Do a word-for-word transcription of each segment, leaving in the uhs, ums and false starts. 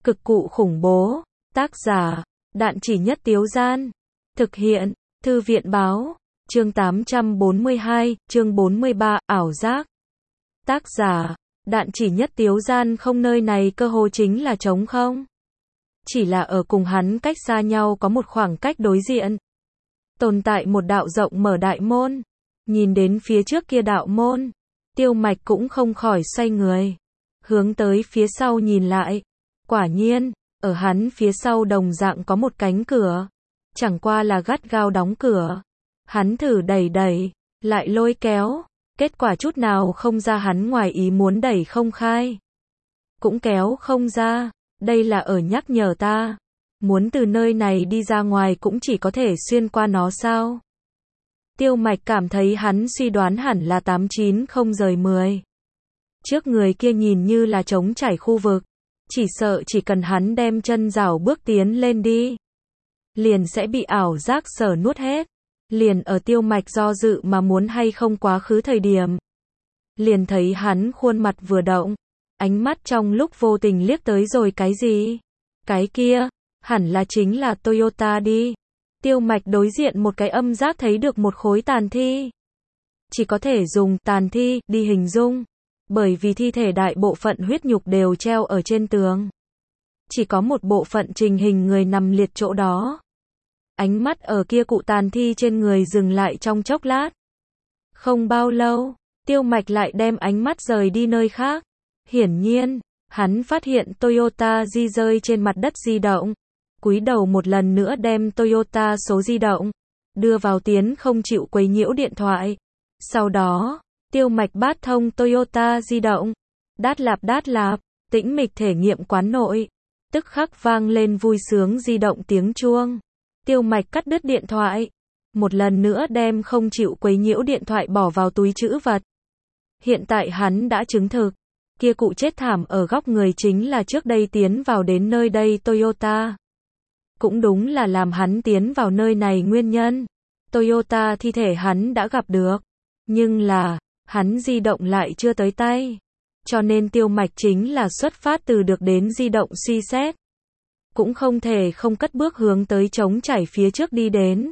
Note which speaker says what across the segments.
Speaker 1: Cực cụ khủng bố. Tác giả, Đạn Chỉ Nhất Tiếu Gian. Thực hiện, Thư viện báo. Chương tám trăm bốn mươi hai, chương bốn mươi ba, ảo giác. Tác giả, Đạn Chỉ Nhất Tiếu Gian. Không, nơi này cơ hồ chính là trống không. Chỉ là ở cùng hắn cách xa nhau có một khoảng cách đối diện. Tồn tại một đạo rộng mở đại môn. Nhìn đến phía trước kia đạo môn, Tiêu Mạch cũng không khỏi xoay người. Hướng tới phía sau nhìn lại. Quả nhiên, ở hắn phía sau đồng dạng có một cánh cửa. Chẳng qua là gắt gao đóng cửa. Hắn thử đẩy đẩy, lại lôi kéo. Kết quả chút nào không ra, hắn ngoài ý muốn đẩy không khai. Cũng kéo không ra. Đây là ở nhắc nhở ta. Muốn từ nơi này đi ra ngoài cũng chỉ có thể xuyên qua nó sao? Tiêu Mạch cảm thấy hắn suy đoán hẳn là tám chín không rời mười. Trước người kia nhìn như là trống trải khu vực. Chỉ sợ chỉ cần hắn đem chân rảo bước tiến lên đi, liền sẽ bị ảo giác sở nuốt hết. Liền ở Tiêu Mạch do dự mà muốn hay không quá khứ thời điểm, liền thấy hắn khuôn mặt vừa động, ánh mắt trong lúc vô tình liếc tới rồi cái gì? Cái kia, hẳn là chính là Toyota đi. Tiêu Mạch đối diện một cái âm giác thấy được một khối tàn thi. Chỉ có thể dùng tàn thi đi hình dung, bởi vì thi thể đại bộ phận huyết nhục đều treo ở trên tường. Chỉ có một bộ phận trình hình người nằm liệt chỗ đó. Ánh mắt ở kia cụ tàn thi trên người dừng lại trong chốc lát. Không bao lâu, Tiêu Mạch lại đem ánh mắt rời đi nơi khác. Hiển nhiên, hắn phát hiện Toyota di rơi trên mặt đất di động. Cúi đầu một lần nữa đem Toyota số di động đưa vào tiến không chịu quấy nhiễu điện thoại. Sau đó, Tiêu Mạch bát thông Toyota di động. Đát lạp đát lạp, tĩnh mịch thể nghiệm quán nội. Tức khắc vang lên vui sướng di động tiếng chuông. Tiêu Mạch cắt đứt điện thoại. Một lần nữa đem không chịu quấy nhiễu điện thoại bỏ vào túi trữ vật. Hiện tại hắn đã chứng thực. Kia cụ chết thảm ở góc người chính là trước đây tiến vào đến nơi đây Toyota. Cũng đúng là làm hắn tiến vào nơi này nguyên nhân. Toyota thi thể hắn đã gặp được. Nhưng là, hắn di động lại chưa tới tay. Cho nên Tiêu Mạch chính là xuất phát từ được đến di động suy xét. Cũng không thể không cất bước hướng tới trống chảy phía trước đi đến.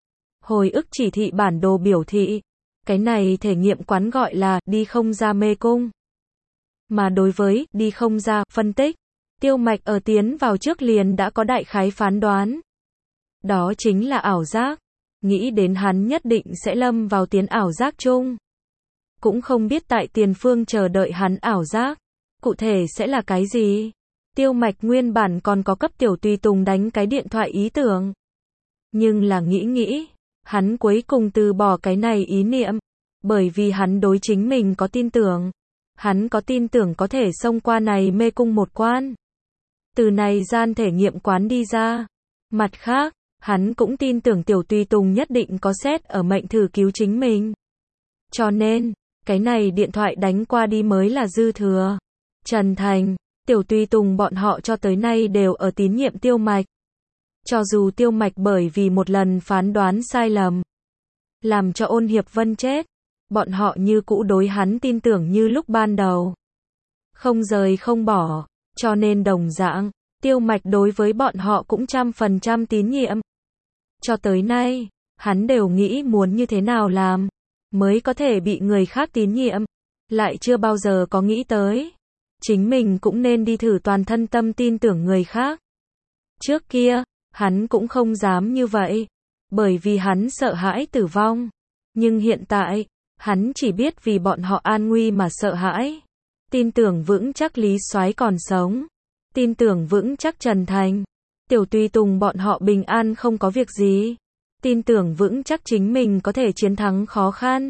Speaker 1: Hồi ức chỉ thị bản đồ biểu thị. Cái này thể nghiệm quán gọi là đi không ra mê cung. Mà đối với đi không ra phân tích, Tiêu Mạch ở tiến vào trước liền đã có đại khái phán đoán. Đó chính là ảo giác. Nghĩ đến hắn nhất định sẽ lâm vào tiến ảo giác chung. Cũng không biết tại tiền phương chờ đợi hắn ảo giác. Cụ thể sẽ là cái gì? Tiêu Mạch nguyên bản còn có cấp tiểu tùy tùng đánh cái điện thoại ý tưởng. Nhưng là nghĩ nghĩ, hắn cuối cùng từ bỏ cái này ý niệm. Bởi vì hắn đối chính mình có tin tưởng. Hắn có tin tưởng có thể xông qua này mê cung một quan. Từ này gian thể nghiệm quán đi ra. Mặt khác, hắn cũng tin tưởng tiểu tùy tùng nhất định có xét ở mệnh thử cứu chính mình. Cho nên, cái này điện thoại đánh qua đi mới là dư thừa. Trần Thành, tiểu tùy tùng bọn họ cho tới nay đều ở tín nhiệm Tiêu Mạch. Cho dù Tiêu Mạch bởi vì một lần phán đoán sai lầm, làm cho Ôn Hiệp Vân chết, bọn họ như cũ đối hắn tin tưởng như lúc ban đầu. Không rời không bỏ, cho nên đồng dạng, Tiêu Mạch đối với bọn họ cũng trăm phần trăm tín nhiệm. Cho tới nay, hắn đều nghĩ muốn như thế nào làm, mới có thể bị người khác tín nhiệm. Lại chưa bao giờ có nghĩ tới. Chính mình cũng nên đi thử toàn thân tâm tin tưởng người khác. Trước kia, hắn cũng không dám như vậy. Bởi vì hắn sợ hãi tử vong. Nhưng hiện tại, hắn chỉ biết vì bọn họ an nguy mà sợ hãi. Tin tưởng vững chắc Lý Soái còn sống. Tin tưởng vững chắc Trần Thành. Tiểu tùy tùng bọn họ bình an không có việc gì. Tin tưởng vững chắc chính mình có thể chiến thắng khó khăn.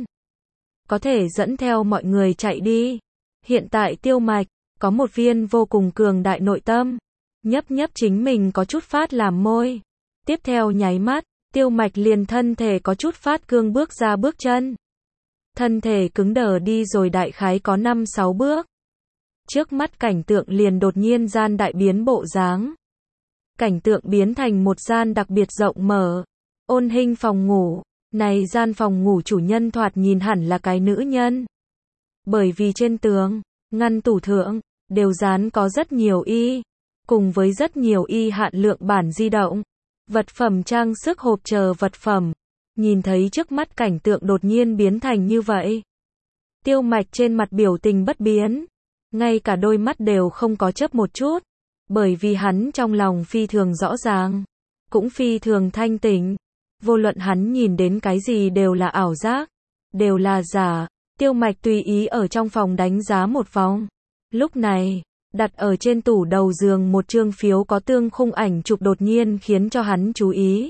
Speaker 1: Có thể dẫn theo mọi người chạy đi. Hiện tại Tiêu Mạch, có một viên vô cùng cường đại nội tâm. Nhấp nhấp chính mình có chút phát làm môi. Tiếp theo nháy mắt, Tiêu Mạch liền thân thể có chút phát cương bước ra bước chân. Thân thể cứng đờ đi rồi đại khái có năm sáu bước. Trước mắt cảnh tượng liền đột nhiên gian đại biến bộ dáng. Cảnh tượng biến thành một gian đặc biệt rộng mở. Ôn hình phòng ngủ. Này gian phòng ngủ chủ nhân thoạt nhìn hẳn là cái nữ nhân. Bởi vì trên tường, ngăn tủ thượng, đều dán có rất nhiều y cùng với rất nhiều y hạn lượng bản di động, vật phẩm trang sức hộp chờ vật phẩm. Nhìn thấy trước mắt cảnh tượng đột nhiên biến thành như vậy. Tiêu Mạch trên mặt biểu tình bất biến, ngay cả đôi mắt đều không có chớp một chút, bởi vì hắn trong lòng phi thường rõ ràng, cũng phi thường thanh tỉnh. Vô luận hắn nhìn đến cái gì đều là ảo giác, đều là giả. Tiêu Mạch tùy ý ở trong phòng đánh giá một vòng. Lúc này, đặt ở trên tủ đầu giường một chương phiếu có tương khung ảnh chụp đột nhiên khiến cho hắn chú ý.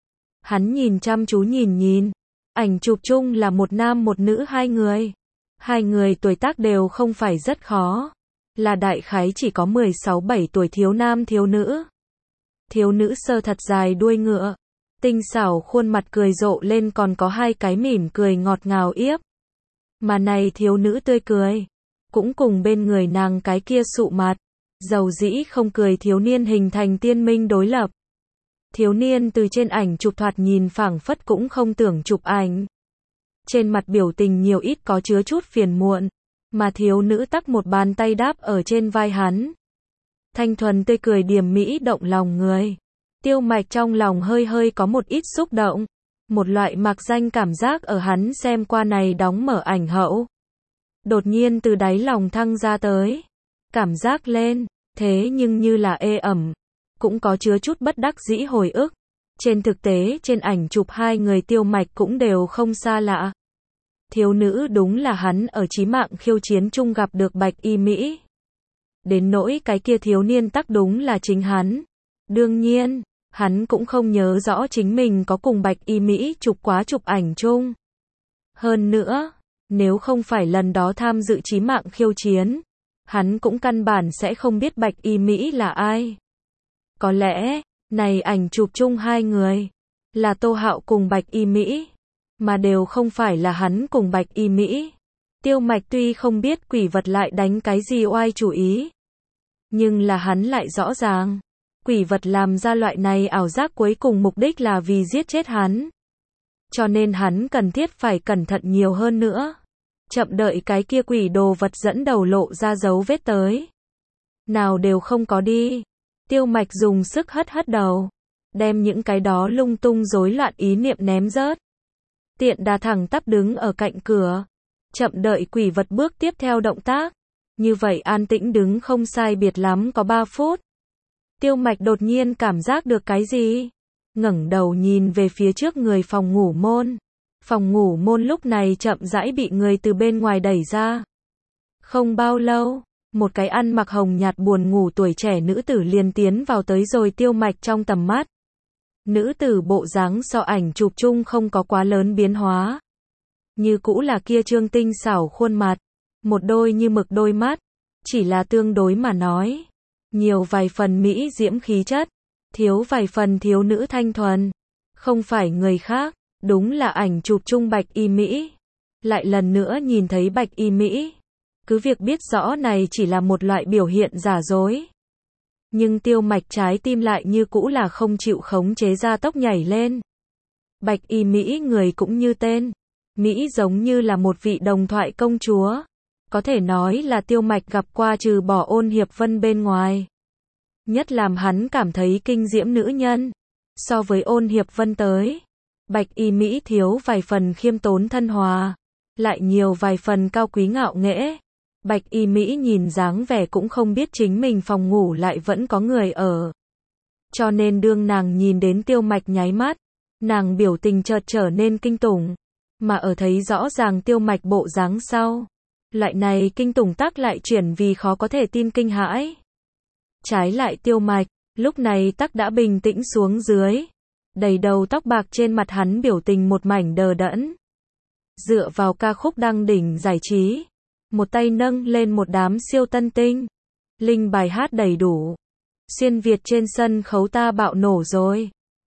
Speaker 1: Hắn nhìn chăm chú nhìn nhìn, ảnh chụp chung là một nam một nữ hai người. Hai người tuổi tác đều không phải rất khó, là đại khái chỉ có mười sáu bảy tuổi thiếu nam thiếu nữ. Thiếu nữ sơ thật dài đuôi ngựa, tinh xảo khuôn mặt cười rộ lên còn có hai cái mỉm cười ngọt ngào yếp. Mà này thiếu nữ tươi cười, cũng cùng bên người nàng cái kia sụ mặt, dầu dĩ không cười thiếu niên hình thành tiên minh đối lập. Thiếu niên từ trên ảnh chụp thoạt nhìn phảng phất cũng không tưởng chụp ảnh. Trên mặt biểu tình nhiều ít có chứa chút phiền muộn, mà thiếu nữ tắc một bàn tay đáp ở trên vai hắn. Thanh thuần tươi cười điềm mỹ động lòng người. Tiêu Mạch trong lòng hơi hơi có một ít xúc động, một loại mạc danh cảm giác ở hắn xem qua này đóng mở ảnh hậu. Đột nhiên từ đáy lòng thăng ra tới, cảm giác lên, thế nhưng như là ê ẩm, cũng có chứa chút bất đắc dĩ hồi ức. Trên thực tế trên ảnh chụp hai người Tiêu Mạch cũng đều không xa lạ. Thiếu nữ đúng là hắn ở Chí Mạng Khiêu Chiến chung gặp được Bạch Y Mỹ. Đến nỗi cái kia thiếu niên tắc đúng là chính hắn. Đương nhiên, hắn cũng không nhớ rõ chính mình có cùng Bạch Y Mỹ chụp quá chụp ảnh chung. Hơn nữa, nếu không phải lần đó tham dự Chí Mạng Khiêu Chiến, hắn cũng căn bản sẽ không biết Bạch Y Mỹ là ai. Có lẽ, này ảnh chụp chung hai người, là Tô Hạo cùng Bạch Y Mỹ, mà đều không phải là hắn cùng Bạch Y Mỹ. Tiêu Mạch tuy không biết quỷ vật lại đánh cái gì oai chủ ý, nhưng là hắn lại rõ ràng, quỷ vật làm ra loại này ảo giác cuối cùng mục đích là vì giết chết hắn. Cho nên hắn cần thiết phải cẩn thận nhiều hơn nữa. Chậm đợi cái kia quỷ đồ vật dẫn đầu lộ ra dấu vết tới. Nào đều không có đi. Tiêu Mạch dùng sức hất hất đầu, đem những cái đó lung tung rối loạn ý niệm ném rớt. Tiện đà thẳng tắp đứng ở cạnh cửa, chậm đợi quỷ vật bước tiếp theo động tác. Như vậy an tĩnh đứng không sai biệt lắm có ba phút. Tiêu Mạch đột nhiên cảm giác được cái gì? Ngẩng đầu nhìn về phía trước người phòng ngủ môn. Phòng ngủ môn lúc này chậm rãi bị người từ bên ngoài đẩy ra. Không bao lâu, một cái ăn mặc hồng nhạt buồn ngủ tuổi trẻ nữ tử liền tiến vào tới rồi Tiêu Mạch trong tầm mắt. Nữ tử bộ dáng so ảnh chụp chung không có quá lớn biến hóa. Như cũ là kia trương tinh xảo khuôn mặt, một đôi như mực đôi mắt, chỉ là tương đối mà nói, nhiều vài phần mỹ diễm khí chất, thiếu vài phần thiếu nữ thanh thuần. Không phải người khác, đúng là ảnh chụp chung Bạch Y Mỹ. Lại lần nữa nhìn thấy Bạch Y Mỹ, cứ việc biết rõ này chỉ là một loại biểu hiện giả dối. Nhưng Tiêu Mạch trái tim lại như cũ là không chịu khống chế ra tốc nhảy lên. Bạch Y Mỹ người cũng như tên, Mỹ giống như là một vị đồng thoại công chúa. Có thể nói là Tiêu Mạch gặp qua trừ bỏ Ôn Hiệp Vân bên ngoài. Nhất làm hắn cảm thấy kinh diễm nữ nhân. So với Ôn Hiệp Vân tới, Bạch Y Mỹ thiếu vài phần khiêm tốn thân hòa, lại nhiều vài phần cao quý ngạo nghễ. Bạch Y Mỹ nhìn dáng vẻ cũng không biết chính mình phòng ngủ lại vẫn có người ở. Cho nên đương nàng nhìn đến Tiêu Mạch nháy mắt, nàng biểu tình chợt trở nên kinh tủng. Mà ở thấy rõ ràng Tiêu Mạch bộ dáng sau, loại này kinh tủng tắc lại chuyển vì khó có thể tin kinh hãi. Trái lại Tiêu Mạch, lúc này tắc đã bình tĩnh xuống dưới. Đầy đầu tóc bạc trên mặt hắn biểu tình một mảnh đờ đẫn. Dựa vào ca khúc đăng đỉnh giải trí, một tay nâng lên một đám siêu tân tinh. Linh bài hát đầy đủ. Xuyên Việt trên sân khấu ta bạo nổ rồi.